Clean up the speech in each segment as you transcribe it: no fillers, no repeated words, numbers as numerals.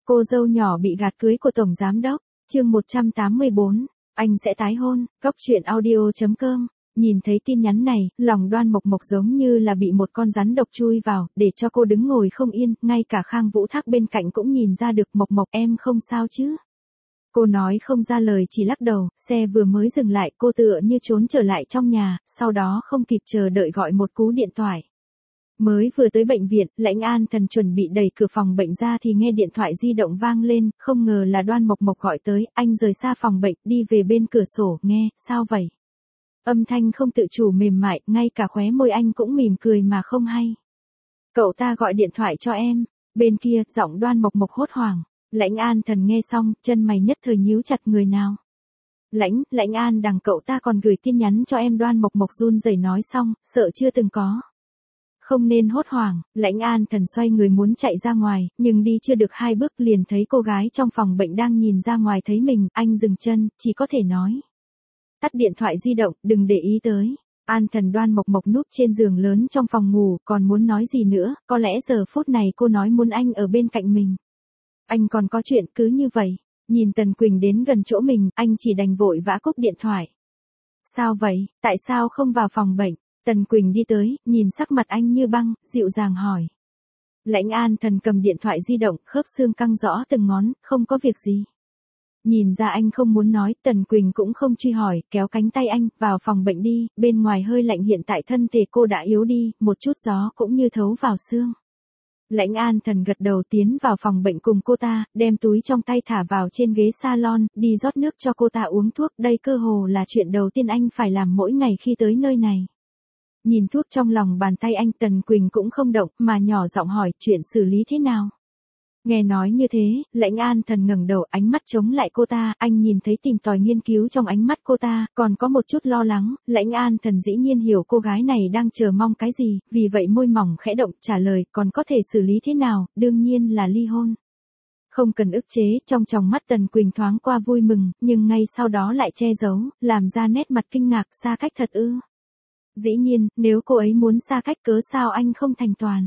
Cô dâu nhỏ bị gạt cưới của Tổng Giám Đốc, chương 184, anh sẽ tái hôn, góc truyện audio.com. Nhìn thấy tin nhắn này, lòng Đoan Mộc Mộc giống như là bị một con rắn độc chui vào, để cho cô đứng ngồi không yên, ngay cả Khang Vũ Thác bên cạnh cũng nhìn ra được. Mộc Mộc em không sao chứ? Cô nói không ra lời, chỉ lắc đầu. Xe vừa mới dừng lại, cô tựa như trốn trở lại trong nhà, sau đó không kịp chờ đợi gọi một cú điện thoại. Mới vừa tới bệnh viện, Lãnh An Thần chuẩn bị đẩy cửa phòng bệnh ra thì nghe điện thoại di động vang lên, không ngờ là Đoan Mộc Mộc gọi tới. Anh rời xa phòng bệnh, đi về bên cửa sổ, nghe, sao vậy? Âm thanh không tự chủ mềm mại, ngay cả khóe môi anh cũng mỉm cười mà không hay. Cậu ta gọi điện thoại cho em. Bên kia, giọng Đoan Mộc Mộc hốt hoảng. Lãnh An Thần nghe xong, chân mày nhất thời nhíu chặt. Người nào? Lãnh An Đằng, cậu ta còn gửi tin nhắn cho em. Đoan Mộc Mộc run rẩy nói xong, sợ chưa từng có. Không nên hốt hoảng. Lãnh An Thần xoay người muốn chạy ra ngoài, nhưng đi chưa được 2 bước liền thấy cô gái trong phòng bệnh đang nhìn ra ngoài thấy mình. Anh dừng chân, chỉ có thể nói: tắt điện thoại di động, đừng để ý tới. An Thần. Đoan Mộc Mộc núp trên giường lớn trong phòng ngủ, còn muốn nói gì nữa, có lẽ giờ phút này cô nói muốn anh ở bên cạnh mình. Anh còn có chuyện. Cứ như vậy, nhìn Tần Quỳnh đến gần chỗ mình, anh chỉ đành vội vã cúp điện thoại. Sao vậy, tại sao không vào phòng bệnh? Tần Quỳnh đi tới, nhìn sắc mặt anh như băng, dịu dàng hỏi. Lãnh An Thần cầm điện thoại di động, khớp xương căng rõ từng ngón, không có việc gì. Nhìn ra anh không muốn nói, Tần Quỳnh cũng không truy hỏi, kéo cánh tay anh, vào phòng bệnh đi, bên ngoài hơi lạnh, hiện tại thân thể cô đã yếu đi, một chút gió cũng như thấu vào xương. Lãnh An Thần gật đầu tiến vào phòng bệnh cùng cô ta, đem túi trong tay thả vào trên ghế salon, đi rót nước cho cô ta uống thuốc, đây cơ hồ là chuyện đầu tiên anh phải làm mỗi ngày khi tới nơi này. Nhìn thuốc trong lòng bàn tay anh, Tần Quỳnh cũng không động, mà nhỏ giọng hỏi, chuyện xử lý thế nào? Nghe nói như thế, Lãnh An Thần ngẩng đầu, ánh mắt chống lại cô ta, anh nhìn thấy tìm tòi nghiên cứu trong ánh mắt cô ta, còn có một chút lo lắng. Lãnh An Thần dĩ nhiên hiểu cô gái này đang chờ mong cái gì, vì vậy môi mỏng khẽ động, trả lời, còn có thể xử lý thế nào, đương nhiên là ly hôn. Không cần ức chế. Trong tròng mắt Tần Quỳnh thoáng qua vui mừng, nhưng ngay sau đó lại che giấu, làm ra nét mặt kinh ngạc. Xa cách thật ư? Dĩ nhiên, nếu cô ấy muốn xa cách cớ sao anh không thành toàn?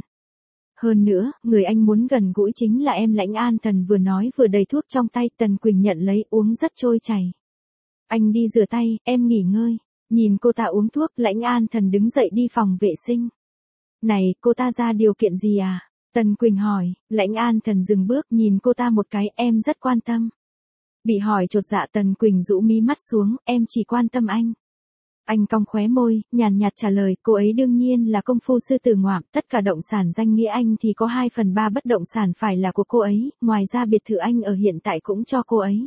Hơn nữa, người anh muốn gần gũi chính là em. Lãnh An Thần vừa nói vừa đầy thuốc trong tay. Tần Quỳnh nhận lấy, uống rất trôi chảy. Anh đi rửa tay, em nghỉ ngơi. Nhìn cô ta uống thuốc, Lãnh An Thần đứng dậy đi phòng vệ sinh. Này, cô ta ra điều kiện gì à? Tần Quỳnh hỏi. Lãnh An Thần dừng bước, nhìn cô ta một cái, em rất quan tâm. Bị hỏi chột dạ, Tần Quỳnh rũ mí mắt xuống, em chỉ quan tâm anh. Anh cong khóe môi, nhàn nhạt trả lời, cô ấy đương nhiên là công phu sư tử ngoạm, tất cả động sản danh nghĩa anh thì có 2/3 bất động sản phải là của cô ấy, ngoài ra biệt thự anh ở hiện tại cũng cho cô ấy.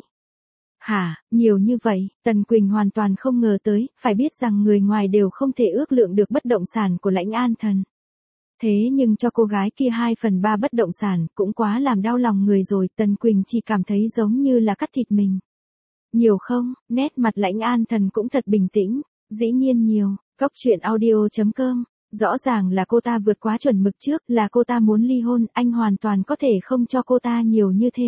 Hả, nhiều như vậy? Tần Quỳnh hoàn toàn không ngờ tới, phải biết rằng người ngoài đều không thể ước lượng được bất động sản của Lãnh An Thần. Thế nhưng cho cô gái kia 2/3 bất động sản, cũng quá làm đau lòng người rồi. Tần Quỳnh chỉ cảm thấy giống như là cắt thịt mình. Nhiều không? Nét mặt Lãnh An Thần cũng thật bình tĩnh. Dĩ nhiên nhiều. Góc truyện audio.com. Rõ ràng là cô ta vượt quá chuẩn mực trước, là cô ta muốn ly hôn, anh hoàn toàn có thể không cho cô ta nhiều như thế.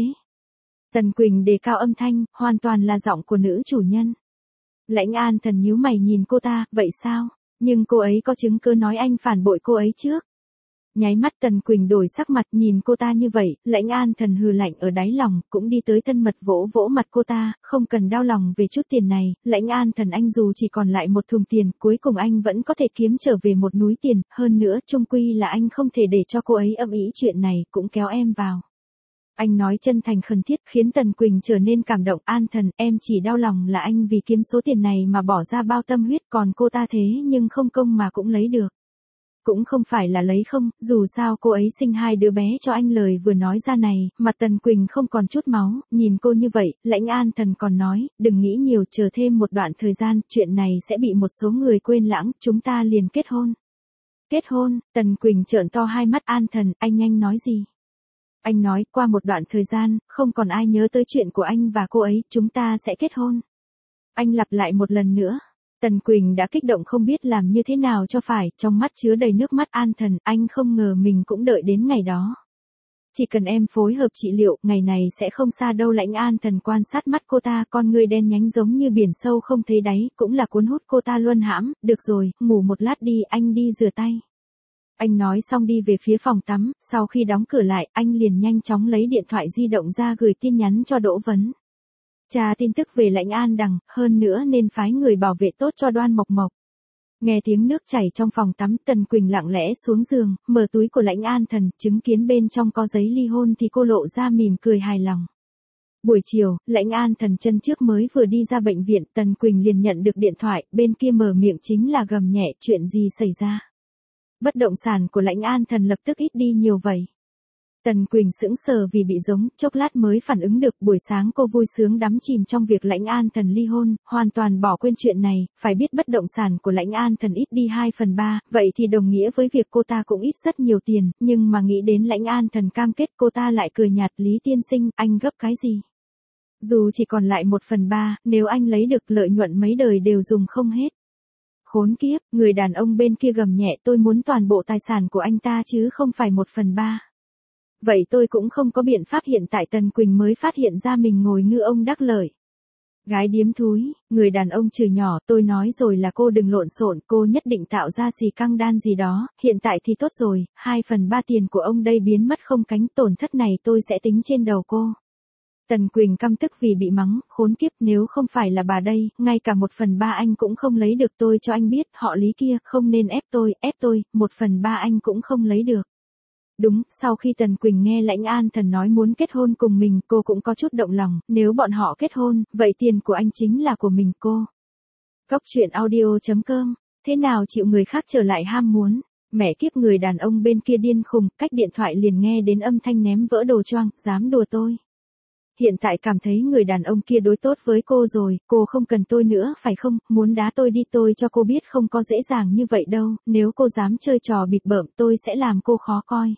Tần Quỳnh đề cao âm thanh, hoàn toàn là giọng của nữ chủ nhân. Lãnh An Thần nhíu mày nhìn cô ta, vậy sao? Nhưng cô ấy có chứng cứ nói anh phản bội cô ấy trước. Nháy mắt Tần Quỳnh đổi sắc mặt, nhìn cô ta như vậy, Lãnh An Thần hừ lạnh ở đáy lòng, cũng đi tới thân mật vỗ vỗ mặt cô ta, không cần đau lòng về chút tiền này. Lãnh An Thần, anh dù chỉ còn lại một thùng tiền, cuối cùng anh vẫn có thể kiếm trở về một núi tiền, hơn nữa chung quy là anh không thể để cho cô ấy âm ý chuyện này, cũng kéo em vào. Anh nói chân thành khẩn thiết, khiến Tần Quỳnh trở nên cảm động. An Thần, em chỉ đau lòng là anh vì kiếm số tiền này mà bỏ ra bao tâm huyết, còn cô ta thế nhưng không công mà cũng lấy được. Cũng không phải là lấy không, dù sao cô ấy sinh 2 đứa bé cho anh. Lời vừa nói ra này, mặt Tần Quỳnh không còn chút máu, nhìn cô như vậy, Lãnh An Thần còn nói, đừng nghĩ nhiều, chờ thêm một đoạn thời gian, chuyện này sẽ bị một số người quên lãng, chúng ta liền kết hôn. Kết hôn? Tần Quỳnh trợn to hai mắt. An Thần, anh nói gì? Anh nói, qua một đoạn thời gian, không còn ai nhớ tới chuyện của anh và cô ấy, chúng ta sẽ kết hôn. Anh lặp lại một lần nữa. Tần Quỳnh đã kích động không biết làm như thế nào cho phải, trong mắt chứa đầy nước mắt. An Thần, anh không ngờ mình cũng đợi đến ngày đó. Chỉ cần em phối hợp trị liệu, ngày này sẽ không xa đâu. Lãnh An Thần quan sát mắt cô ta, con người đen nhánh giống như biển sâu không thấy đáy, cũng là cuốn hút cô ta luân hãm. Được rồi, ngủ một lát đi, anh đi rửa tay. Anh nói xong đi về phía phòng tắm, sau khi đóng cửa lại, anh liền nhanh chóng lấy điện thoại di động ra gửi tin nhắn cho Đỗ Vấn. Tra tin tức về Lãnh An Đằng, hơn nữa nên phái người bảo vệ tốt cho Đoan Mộc Mộc. Nghe tiếng nước chảy trong phòng tắm, Tần Quỳnh lặng lẽ xuống giường, mở túi của Lãnh An Thần, chứng kiến bên trong có giấy ly hôn thì cô lộ ra mỉm cười hài lòng. Buổi chiều, Lãnh An Thần chân trước mới vừa đi ra bệnh viện, Tần Quỳnh liền nhận được điện thoại, bên kia mở miệng chính là gầm nhẹ, chuyện gì xảy ra. Bất động sản của Lãnh An Thần lập tức ít đi nhiều vậy. Tần Quỳnh sững sờ vì bị giống, chốc lát mới phản ứng được, buổi sáng cô vui sướng đắm chìm trong việc Lãnh An Thần ly hôn, hoàn toàn bỏ quên chuyện này, phải biết bất động sản của Lãnh An Thần ít đi 2/3, vậy thì đồng nghĩa với việc cô ta cũng ít rất nhiều tiền, nhưng mà nghĩ đến Lãnh An Thần cam kết cô ta lại cười nhạt, Lý tiên sinh, anh gấp cái gì? Dù chỉ còn lại 1/3, nếu anh lấy được lợi nhuận mấy đời đều dùng không hết. Khốn kiếp, người đàn ông bên kia gầm nhẹ, tôi muốn toàn bộ tài sản của anh ta chứ không phải 1/3. Vậy tôi cũng không có biện pháp, hiện tại Tần Quỳnh mới phát hiện ra mình ngồi ngư ông đắc lợi. Gái điếm thúi, người đàn ông chửi nhỏ, tôi nói rồi là cô đừng lộn xộn, cô nhất định tạo ra xì căng đan gì đó, hiện tại thì tốt rồi, 2/3 tiền của ông đây biến mất không cánh, tổn thất này tôi sẽ tính trên đầu cô. Tần Quỳnh căm tức vì bị mắng, khốn kiếp, nếu không phải là bà đây, ngay cả 1/3 anh cũng không lấy được, tôi cho anh biết, họ Lý kia, không nên ép tôi, 1/3 anh cũng không lấy được. Đúng, sau khi Tần Quỳnh nghe Lãnh An Thần nói muốn kết hôn cùng mình, cô cũng có chút động lòng, nếu bọn họ kết hôn, vậy tiền của anh chính là của mình cô. Góc truyện audio.com, thế nào chịu người khác trở lại ham muốn, mẹ kiếp, người đàn ông bên kia điên khùng, cách điện thoại liền nghe đến âm thanh ném vỡ đồ choang, dám đùa tôi. Hiện tại cảm thấy người đàn ông kia đối tốt với cô rồi, cô không cần tôi nữa phải không, muốn đá tôi đi, tôi cho cô biết không có dễ dàng như vậy đâu, nếu cô dám chơi trò bịp bợm tôi sẽ làm cô khó coi.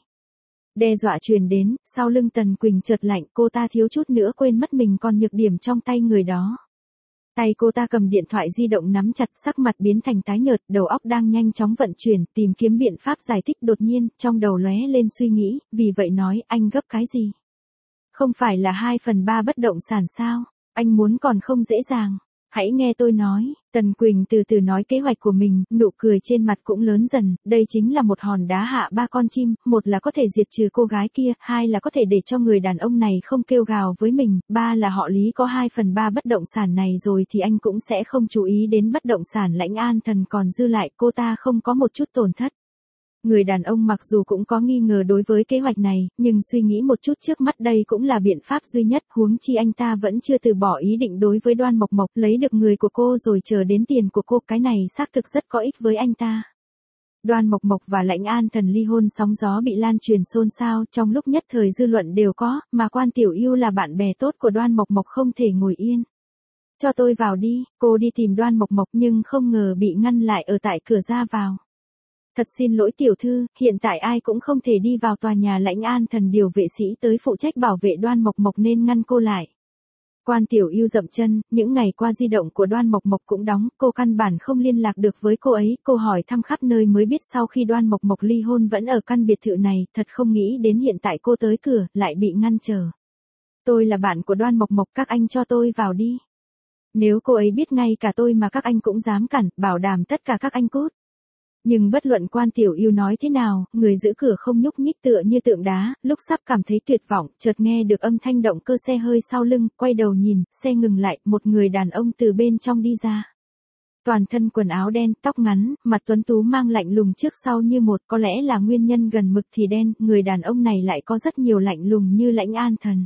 Đe dọa truyền đến, sau lưng Tần Quỳnh chợt lạnh, cô ta thiếu chút nữa quên mất mình còn nhược điểm trong tay người đó. Tay cô ta cầm điện thoại di động nắm chặt, sắc mặt biến thành tái nhợt, đầu óc đang nhanh chóng vận chuyển, tìm kiếm biện pháp giải thích, đột nhiên, trong đầu lóe lên suy nghĩ, vì vậy nói, anh gấp cái gì? Không phải là 2/3 bất động sản sao? Anh muốn còn không dễ dàng. Hãy nghe tôi nói, Tần Quỳnh từ từ nói kế hoạch của mình, nụ cười trên mặt cũng lớn dần, đây chính là một hòn đá hạ 3 con chim, một là có thể diệt trừ cô gái kia, hai là có thể để cho người đàn ông này không kêu gào với mình, ba là họ Lý có 2/3 bất động sản này rồi thì anh cũng sẽ không chú ý đến bất động sản Lãnh An Thần còn dư lại, cô ta không có một chút tổn thất. Người đàn ông mặc dù cũng có nghi ngờ đối với kế hoạch này, nhưng suy nghĩ một chút, trước mắt đây cũng là biện pháp duy nhất, huống chi anh ta vẫn chưa từ bỏ ý định đối với Đoan Mộc Mộc, lấy được người của cô rồi chờ đến tiền của cô, cái này xác thực rất có ích với anh ta. Đoan Mộc Mộc và Lãnh An Thần ly hôn sóng gió bị lan truyền xôn xao, trong lúc nhất thời dư luận đều có, mà Quan Tiểu Yêu là bạn bè tốt của Đoan Mộc Mộc không thể ngồi yên. Cho tôi vào đi, cô đi tìm Đoan Mộc Mộc nhưng không ngờ bị ngăn lại ở tại cửa ra vào. Thật xin lỗi tiểu thư, hiện tại ai cũng không thể đi vào tòa nhà, Lãnh An Thần điều vệ sĩ tới phụ trách bảo vệ Đoan Mộc Mộc nên ngăn cô lại. Quan Tiểu Yêu dậm chân, những ngày qua di động của Đoan Mộc Mộc cũng đóng, cô căn bản không liên lạc được với cô ấy, cô hỏi thăm khắp nơi mới biết sau khi Đoan Mộc Mộc ly hôn vẫn ở căn biệt thự này, thật không nghĩ đến hiện tại cô tới cửa, lại bị ngăn trở. Tôi là bạn của Đoan Mộc Mộc, các anh cho tôi vào đi. Nếu cô ấy biết ngay cả tôi mà các anh cũng dám cản, bảo đảm tất cả các anh cút. Nhưng bất luận Quan Tiểu Yêu nói thế nào, người giữ cửa không nhúc nhích, tựa như tượng đá, lúc sắp cảm thấy tuyệt vọng, chợt nghe được âm thanh động cơ xe hơi sau lưng, quay đầu nhìn, xe ngừng lại, một người đàn ông từ bên trong đi ra. Toàn thân quần áo đen, tóc ngắn, mặt tuấn tú mang lạnh lùng trước sau như một, có lẽ là nguyên nhân gần mực thì đen, người đàn ông này lại có rất nhiều lạnh lùng như Lãnh An Thần.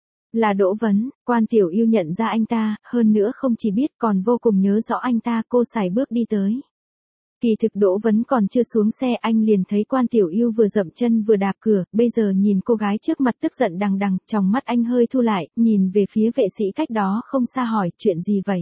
Là Đỗ Vấn, Quan Tiểu Yêu nhận ra anh ta, hơn nữa không chỉ biết còn vô cùng nhớ rõ anh ta, cô sải bước đi tới. Kỳ thực Đỗ Vấn còn chưa xuống xe, anh liền thấy Quan Tiểu Yêu vừa dậm chân vừa đạp cửa, bây giờ nhìn cô gái trước mặt tức giận đằng đằng, trong mắt anh hơi thu lại, nhìn về phía vệ sĩ cách đó không xa hỏi, chuyện gì vậy?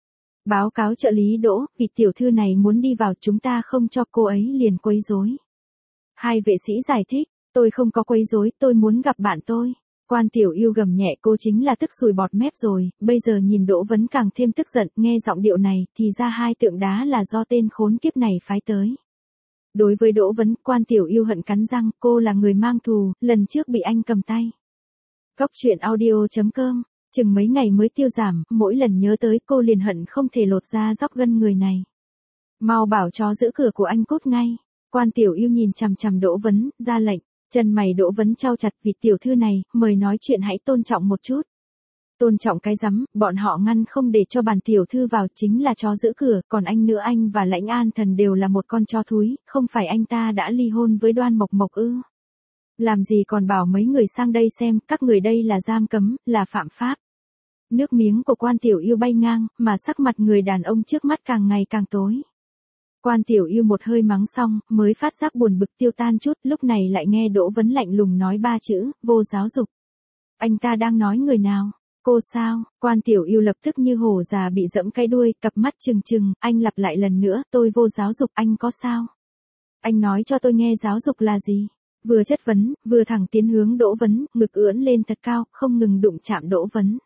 Báo cáo trợ lý Đỗ, vị tiểu thư này muốn đi vào, chúng ta không cho cô ấy liền quấy rối. Hai vệ sĩ giải thích, tôi không có quấy rối, tôi muốn gặp bạn tôi. Quan Tiểu Yêu gầm nhẹ, cô chính là tức sùi bọt mép rồi, bây giờ nhìn Đỗ Vấn càng thêm tức giận, nghe giọng điệu này, thì ra hai tượng đá là do tên khốn kiếp này phái tới. Đối với Đỗ Vấn, Quan Tiểu Yêu hận cắn răng, cô là người mang thù, lần trước bị anh cầm tay. Góc truyện audio.com, chừng mấy ngày mới tiêu giảm, mỗi lần nhớ tới cô liền hận không thể lột ra róc gân người này. Mau bảo chó giữ cửa của anh cút ngay. Quan Tiểu Yêu nhìn chằm chằm Đỗ Vấn, ra lệnh. Chân mày Đỗ Vấn chau chặt, vị tiểu thư này, mời nói chuyện hãy tôn trọng một chút. Tôn trọng cái rắm, bọn họ ngăn không để cho bản tiểu thư vào chính là chó giữ cửa, còn anh nữa, anh và Lãnh An Thần đều là một con chó thúi, không phải anh ta đã ly hôn với Đoan Mộc Mộc ư? Làm gì còn bảo mấy người sang đây xem, các người đây là giam cấm, là phạm pháp. Nước miếng của Quan Tiểu Yêu bay ngang, mà sắc mặt người đàn ông trước mắt càng ngày càng tối. Quan Tiểu Yêu một hơi mắng xong, mới phát giác buồn bực tiêu tan chút, lúc này lại nghe Đỗ Vấn lạnh lùng nói ba chữ, vô giáo dục. Anh ta đang nói người nào? Cô sao? Quan Tiểu Yêu lập tức như hổ già bị giẫm cái đuôi, cặp mắt trừng trừng, anh lặp lại lần nữa, tôi vô giáo dục, anh có sao? Anh nói cho tôi nghe giáo dục là gì? Vừa chất vấn, vừa thẳng tiến hướng Đỗ Vấn, ngực ưỡn lên thật cao, không ngừng đụng chạm Đỗ Vấn.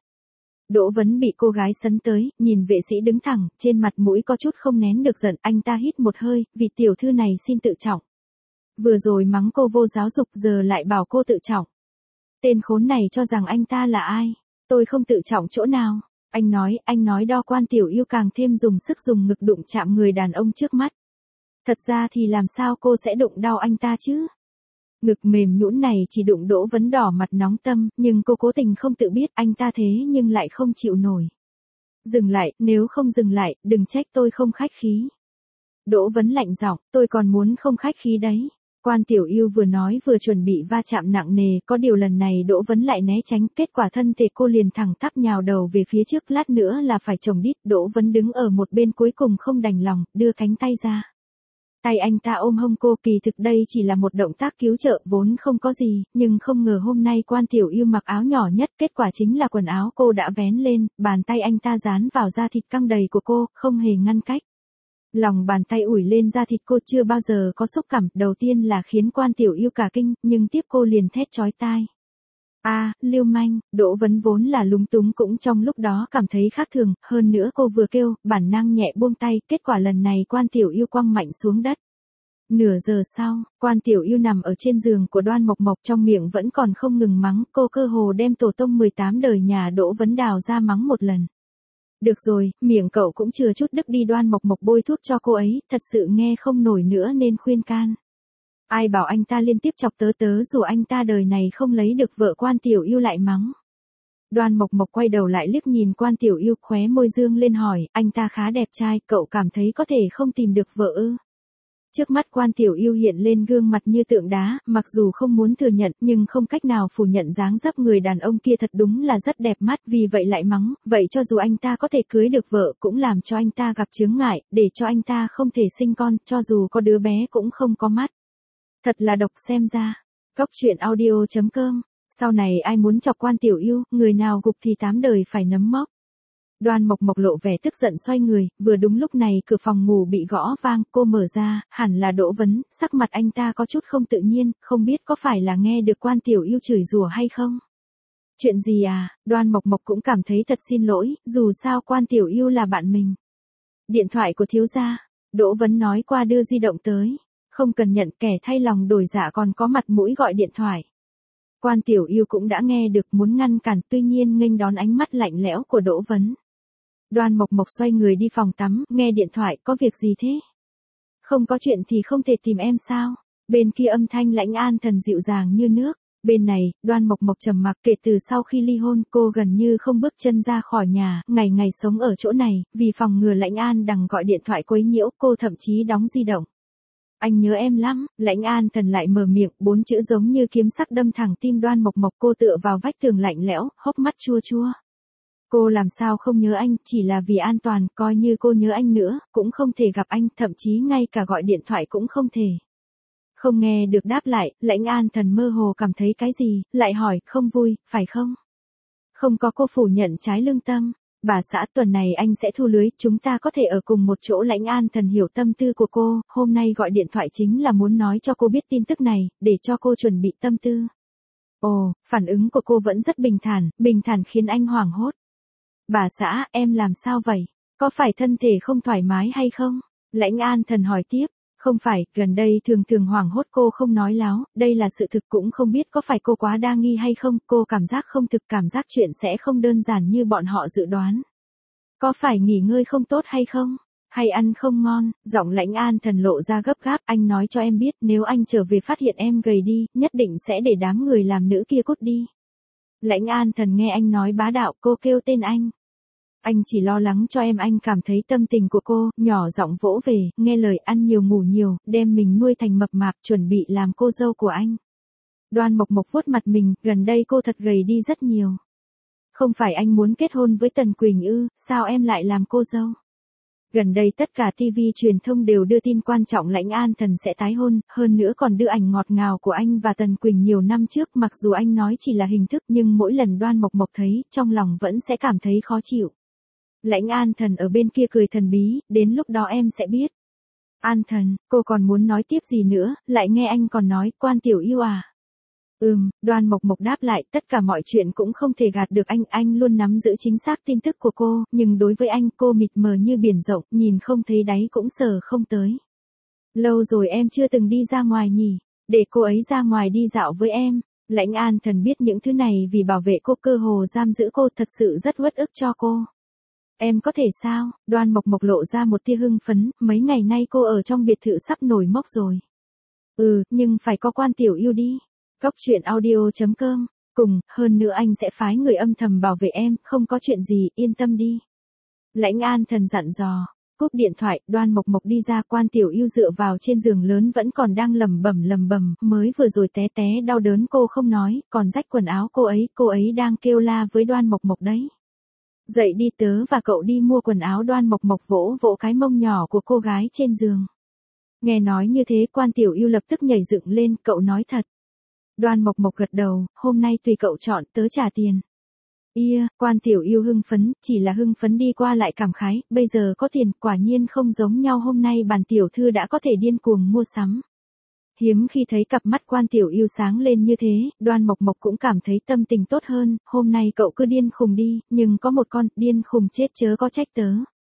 Đỗ Vấn bị cô gái sấn tới, nhìn vệ sĩ đứng thẳng, trên mặt mũi có chút không nén được giận, anh ta hít một hơi, vị tiểu thư này xin tự trọng. Vừa rồi mắng cô vô giáo dục, giờ lại bảo cô tự trọng. Tên khốn này cho rằng anh ta là ai? Tôi không tự trọng chỗ nào? Anh nói đo. Quan Tiểu Yêu càng thêm dùng sức dùng ngực đụng chạm người đàn ông trước mắt. Thật ra thì làm sao cô sẽ đụng đau anh ta chứ? Ngực mềm nhũn này chỉ đụng Đỗ Vấn đỏ mặt nóng tâm, nhưng cô cố tình không tự biết, anh ta thế nhưng lại không chịu nổi. Dừng lại, nếu không dừng lại, đừng trách tôi không khách khí. Đỗ Vấn lạnh giọng, tôi còn muốn không khách khí đấy. Quan Tiểu Yêu vừa nói vừa chuẩn bị va chạm nặng nề, có điều lần này Đỗ Vấn lại né tránh, kết quả thân thể cô liền thẳng tắp nhào đầu về phía trước, lát nữa là phải chồng đít. Đỗ Vấn đứng ở một bên cuối cùng không đành lòng, đưa cánh tay ra. Tay anh ta ôm hông cô, kỳ thực đây chỉ là một động tác cứu trợ, vốn không có gì, nhưng không ngờ hôm nay Quan Tiểu Yêu mặc áo nhỏ nhất, kết quả chính là quần áo cô đã vén lên, bàn tay anh ta dán vào da thịt căng đầy của cô, không hề ngăn cách. Lòng bàn tay ủi lên da thịt cô, chưa bao giờ có xúc cảm, đầu tiên là khiến Quan Tiểu Yêu cả kinh, nhưng tiếp cô liền thét chói tai. Lưu manh. Đỗ Vấn vốn là lúng túng cũng trong lúc đó cảm thấy khác thường, hơn nữa cô vừa kêu, bản năng nhẹ buông tay, kết quả lần này Quan Tiểu Yêu quăng mạnh xuống đất. Nửa giờ sau, Quan Tiểu Yêu nằm ở trên giường của Đoan Mộc Mộc, trong miệng vẫn còn không ngừng mắng, cô cơ hồ đem tổ tông 18 đời nhà Đỗ Vấn đào ra mắng một lần. Được rồi, miệng cậu cũng chừa chút đức đi. Đoan Mộc Mộc bôi thuốc cho cô ấy, thật sự nghe không nổi nữa nên khuyên can. Ai bảo anh ta liên tiếp chọc tớ dù anh ta đời này không lấy được vợ. Quan Tiểu Yêu lại mắng. Đoan Mộc Mộc quay đầu lại liếc nhìn Quan Tiểu Yêu, khóe môi dương lên hỏi, anh ta khá đẹp trai, cậu cảm thấy có thể không tìm được vợ ư? Trước mắt Quan Tiểu Yêu hiện lên gương mặt như tượng đá, mặc dù không muốn thừa nhận nhưng không cách nào phủ nhận dáng dấp người đàn ông kia thật đúng là rất đẹp mắt, vì vậy lại mắng, vậy cho dù anh ta có thể cưới được vợ cũng làm cho anh ta gặp chướng ngại, để cho anh ta không thể sinh con, cho dù có đứa bé cũng không có mắt. Thật là độc xem ra. Góc truyện audio.com. Sau này ai muốn chọc Quan Tiểu Yêu, người nào gục thì 8 đời phải nấm mốc. Đoan Mộc Mộc lộ vẻ tức giận xoay người, vừa đúng lúc này cửa phòng ngủ bị gõ vang, cô mở ra, hẳn là Đỗ Vấn, sắc mặt anh ta có chút không tự nhiên, không biết có phải là nghe được Quan Tiểu Yêu chửi rủa hay không? Chuyện gì à? Đoan Mộc Mộc cũng cảm thấy thật xin lỗi, dù sao Quan Tiểu Yêu là bạn mình. Điện thoại của thiếu gia. Đỗ Vấn nói qua đưa di động tới. Không cần nhận, kẻ thay lòng đổi dạ còn có mặt mũi gọi điện thoại. Quan Tiểu Yêu cũng đã nghe được, muốn ngăn cản, tuy nhiên nghênh đón ánh mắt lạnh lẽo của Đỗ Vấn. Đoan Mộc Mộc xoay người đi phòng tắm, nghe điện thoại, có việc gì thế? Không có chuyện thì không thể tìm em sao? Bên kia âm thanh Lãnh An Thần dịu dàng như nước. Bên này, Đoan Mộc Mộc trầm mặc, kể từ sau khi ly hôn, cô gần như không bước chân ra khỏi nhà, ngày ngày sống ở chỗ này, vì phòng ngừa Lãnh An Đằng gọi điện thoại quấy nhiễu, cô thậm chí đóng di động. Anh nhớ em lắm. Lãnh An Thần lại mở miệng, 4 chữ giống như kiếm sắc đâm thẳng tim Đoan Mộc Mộc, cô tựa vào vách tường lạnh lẽo, hốc mắt chua chua. Cô làm sao không nhớ anh, chỉ là vì an toàn, coi như cô nhớ anh nữa, cũng không thể gặp anh, thậm chí ngay cả gọi điện thoại cũng không thể. Không nghe được đáp lại, Lãnh An Thần mơ hồ cảm thấy cái gì, lại hỏi, không vui, phải không? Không có, cô phủ nhận trái lương tâm. Bà xã, tuần này anh sẽ thu lưới, chúng ta có thể ở cùng một chỗ. Lãnh An Thần hiểu tâm tư của cô, hôm nay gọi điện thoại chính là muốn nói cho cô biết tin tức này, để cho cô chuẩn bị tâm tư. Ồ, phản ứng của cô vẫn rất bình thản khiến anh hoảng hốt. Bà xã, em làm sao vậy? Có phải thân thể không thoải mái hay không? Lãnh An Thần hỏi tiếp. Không phải, gần đây thường hoảng hốt. Cô không nói láo, đây là sự thực, cũng không biết có phải cô quá đa nghi hay không, cô cảm giác không thực, cảm giác chuyện sẽ không đơn giản như bọn họ dự đoán. Có phải nghỉ ngơi không tốt hay không? Hay ăn không ngon, giọng Lãnh An Thần lộ ra gấp gáp, anh nói cho em biết nếu anh trở về phát hiện em gầy đi, nhất định sẽ để đám người làm nữ kia cút đi. Lãnh An Thần nghe anh nói bá đạo, cô kêu tên anh. Anh chỉ lo lắng cho em, anh cảm thấy tâm tình của cô, nhỏ giọng vỗ về, nghe lời ăn nhiều ngủ nhiều, đem mình nuôi thành mập mạp, chuẩn bị làm cô dâu của anh. Đoan Mộc Mộc vuốt mặt mình, gần đây cô thật gầy đi rất nhiều. Không phải anh muốn kết hôn với Tần Quỳnh ư, sao em lại làm cô dâu? Gần đây tất cả TV truyền thông đều đưa tin quan trọng Lãnh An Thần sẽ tái hôn, hơn nữa còn đưa ảnh ngọt ngào của anh và Tần Quỳnh nhiều năm trước, mặc dù anh nói chỉ là hình thức nhưng mỗi lần Đoan Mộc Mộc thấy, trong lòng vẫn sẽ cảm thấy khó chịu. Lãnh An Thần ở bên kia cười thần bí, đến lúc đó em sẽ biết. An Thần, cô còn muốn nói tiếp gì nữa, lại nghe anh còn nói, Quan tiểu yêu à. Đoan Mộc Mộc đáp lại, tất cả mọi chuyện cũng không thể gạt được anh luôn nắm giữ chính xác tin tức của cô, nhưng đối với anh cô mịt mờ như biển rộng, nhìn không thấy đáy cũng sờ không tới. Lâu rồi em chưa từng đi ra ngoài nhỉ, để cô ấy ra ngoài đi dạo với em. Lãnh An Thần biết những thứ này vì bảo vệ cô cơ hồ giam giữ cô, thật sự rất uất ức cho cô. Em có thể sao? Đoan Mộc Mộc lộ ra một tia hưng phấn, mấy ngày nay cô ở trong biệt thự sắp nổi mốc rồi. Nhưng phải có Quan tiểu yêu đi. Góc truyện audio.com, hơn nữa anh sẽ phái người âm thầm bảo vệ em, không có chuyện gì, yên tâm đi. Lãnh An Thần dặn dò, cúp điện thoại, Đoan Mộc Mộc đi ra, Quan tiểu yêu dựa vào trên giường lớn vẫn còn đang lẩm bẩm, mới vừa rồi té té đau đớn cô không nói, còn rách quần áo cô ấy đang kêu la với Đoan Mộc Mộc đấy. Dậy đi, tớ và cậu đi mua quần áo. Đoan Mộc Mộc vỗ vỗ cái mông nhỏ của cô gái trên giường. Nghe nói như thế, Quan tiểu yêu lập tức nhảy dựng lên, cậu nói thật. Đoan Mộc Mộc gật đầu, hôm nay tùy cậu chọn, tớ trả tiền. Quan tiểu yêu hưng phấn, chỉ là hưng phấn đi qua lại cảm khái, bây giờ có tiền, quả nhiên không giống nhau, hôm nay bản tiểu thư đã có thể điên cuồng mua sắm. Hiếm khi thấy cặp mắt Quan tiểu yêu sáng lên như thế, Đoan Mộc Mộc cũng cảm thấy tâm tình tốt hơn, hôm nay cậu cứ điên khùng đi, nhưng có một con, điên khùng chết chớ có trách tớ.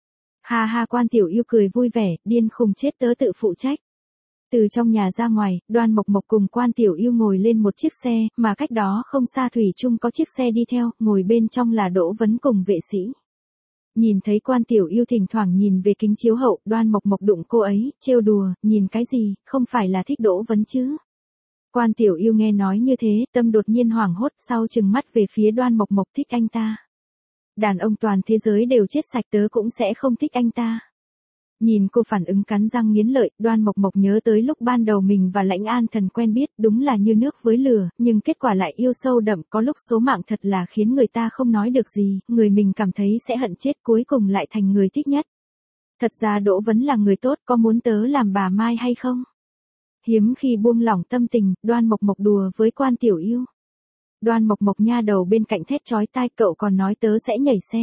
Ha ha, Quan tiểu yêu cười vui vẻ, điên khùng chết tớ tự phụ trách. Từ trong nhà ra ngoài, Đoan Mộc Mộc cùng Quan tiểu yêu ngồi lên một chiếc xe, mà cách đó không xa thủy chung có chiếc xe đi theo, ngồi bên trong là Đỗ Vấn cùng vệ sĩ. Nhìn thấy Quan tiểu yêu thỉnh thoảng nhìn về kính chiếu hậu, Đoan Mộc Mộc đụng cô ấy, trêu đùa, nhìn cái gì, không phải là thích Đỗ Vấn chứ. Quan tiểu yêu nghe nói như thế, tâm đột nhiên hoảng hốt, sau trừng mắt về phía Đoan Mộc Mộc, thích anh ta. Đàn ông toàn thế giới đều chết sạch, tớ cũng sẽ không thích anh ta. Nhìn cô phản ứng cắn răng nghiến lợi, Đoan Mộc Mộc nhớ tới lúc ban đầu mình và Lãnh An Thần quen biết, đúng là như nước với lửa, nhưng kết quả lại yêu sâu đậm, có lúc số mạng thật là khiến người ta không nói được gì, người mình cảm thấy sẽ hận chết cuối cùng lại thành người thích nhất. Thật ra Đỗ Vấn là người tốt, có muốn tớ làm bà Mai hay không? Hiếm khi buông lỏng tâm tình, Đoan Mộc Mộc đùa với Quan tiểu yêu. Đoan Mộc Mộc nha đầu bên cạnh thét chói tai, cậu còn nói tớ sẽ nhảy xe.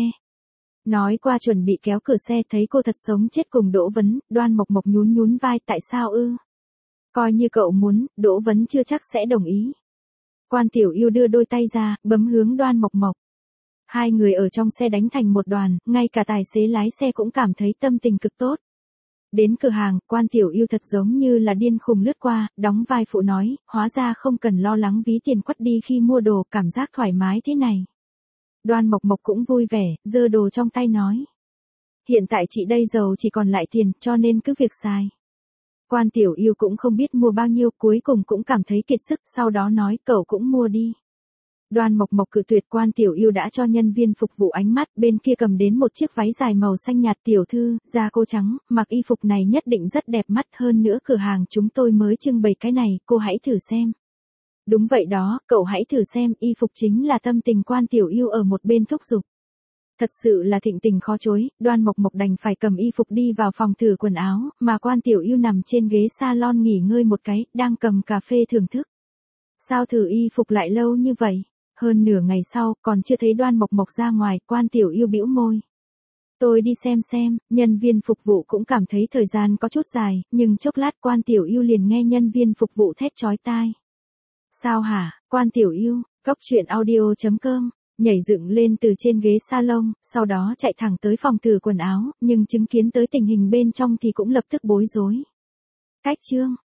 Nói qua chuẩn bị kéo cửa xe, thấy cô thật sống chết cùng Đỗ Vấn, Đoan Mộc Mộc nhún vai, tại sao ư? Coi như cậu muốn, Đỗ Vấn chưa chắc sẽ đồng ý. Quan tiểu yêu đưa đôi tay ra, bấm hướng Đoan Mộc Mộc. Hai người ở trong xe đánh thành một đoàn, ngay cả tài xế lái xe cũng cảm thấy tâm tình cực tốt. Đến cửa hàng, Quan tiểu yêu thật giống như là điên khùng lướt qua, đóng vai phụ nói, hóa ra không cần lo lắng ví tiền quắt đi khi mua đồ, cảm giác thoải mái thế này. Đoan Mộc Mộc cũng vui vẻ, giơ đồ trong tay nói. Hiện tại chị đây giàu chỉ còn lại tiền, cho nên cứ việc xài. Quan tiểu yêu cũng không biết mua bao nhiêu, cuối cùng cũng cảm thấy kiệt sức, sau đó nói, cậu cũng mua đi. Đoan Mộc Mộc cự tuyệt, Quan tiểu yêu đã cho nhân viên phục vụ ánh mắt, bên kia cầm đến một chiếc váy dài màu xanh nhạt, tiểu thư, da cô trắng, mặc y phục này nhất định rất đẹp mắt, hơn nữa cửa hàng chúng tôi mới trưng bày cái này, cô hãy thử xem. Đúng vậy đó, cậu hãy thử xem, y phục chính là tâm tình. Quan tiểu yêu ở một bên thúc giục. Thật sự là thịnh tình khó chối, Đoan Mộc Mộc đành phải cầm y phục đi vào phòng thử quần áo, mà Quan tiểu yêu nằm trên ghế salon nghỉ ngơi một cái, đang cầm cà phê thưởng thức. Sao thử y phục lại lâu như vậy? Hơn nửa ngày sau, còn chưa thấy Đoan Mộc Mộc ra ngoài, Quan tiểu yêu bĩu môi. Tôi đi xem, nhân viên phục vụ cũng cảm thấy thời gian có chút dài, nhưng chốc lát Quan tiểu yêu liền nghe nhân viên phục vụ thét chói tai. Sao hả, Quan tiểu yêu, góc truyện audio.com, nhảy dựng lên từ trên ghế salon, sau đó chạy thẳng tới phòng thử quần áo, nhưng chứng kiến tới tình hình bên trong thì cũng lập tức bối rối. Cách chương.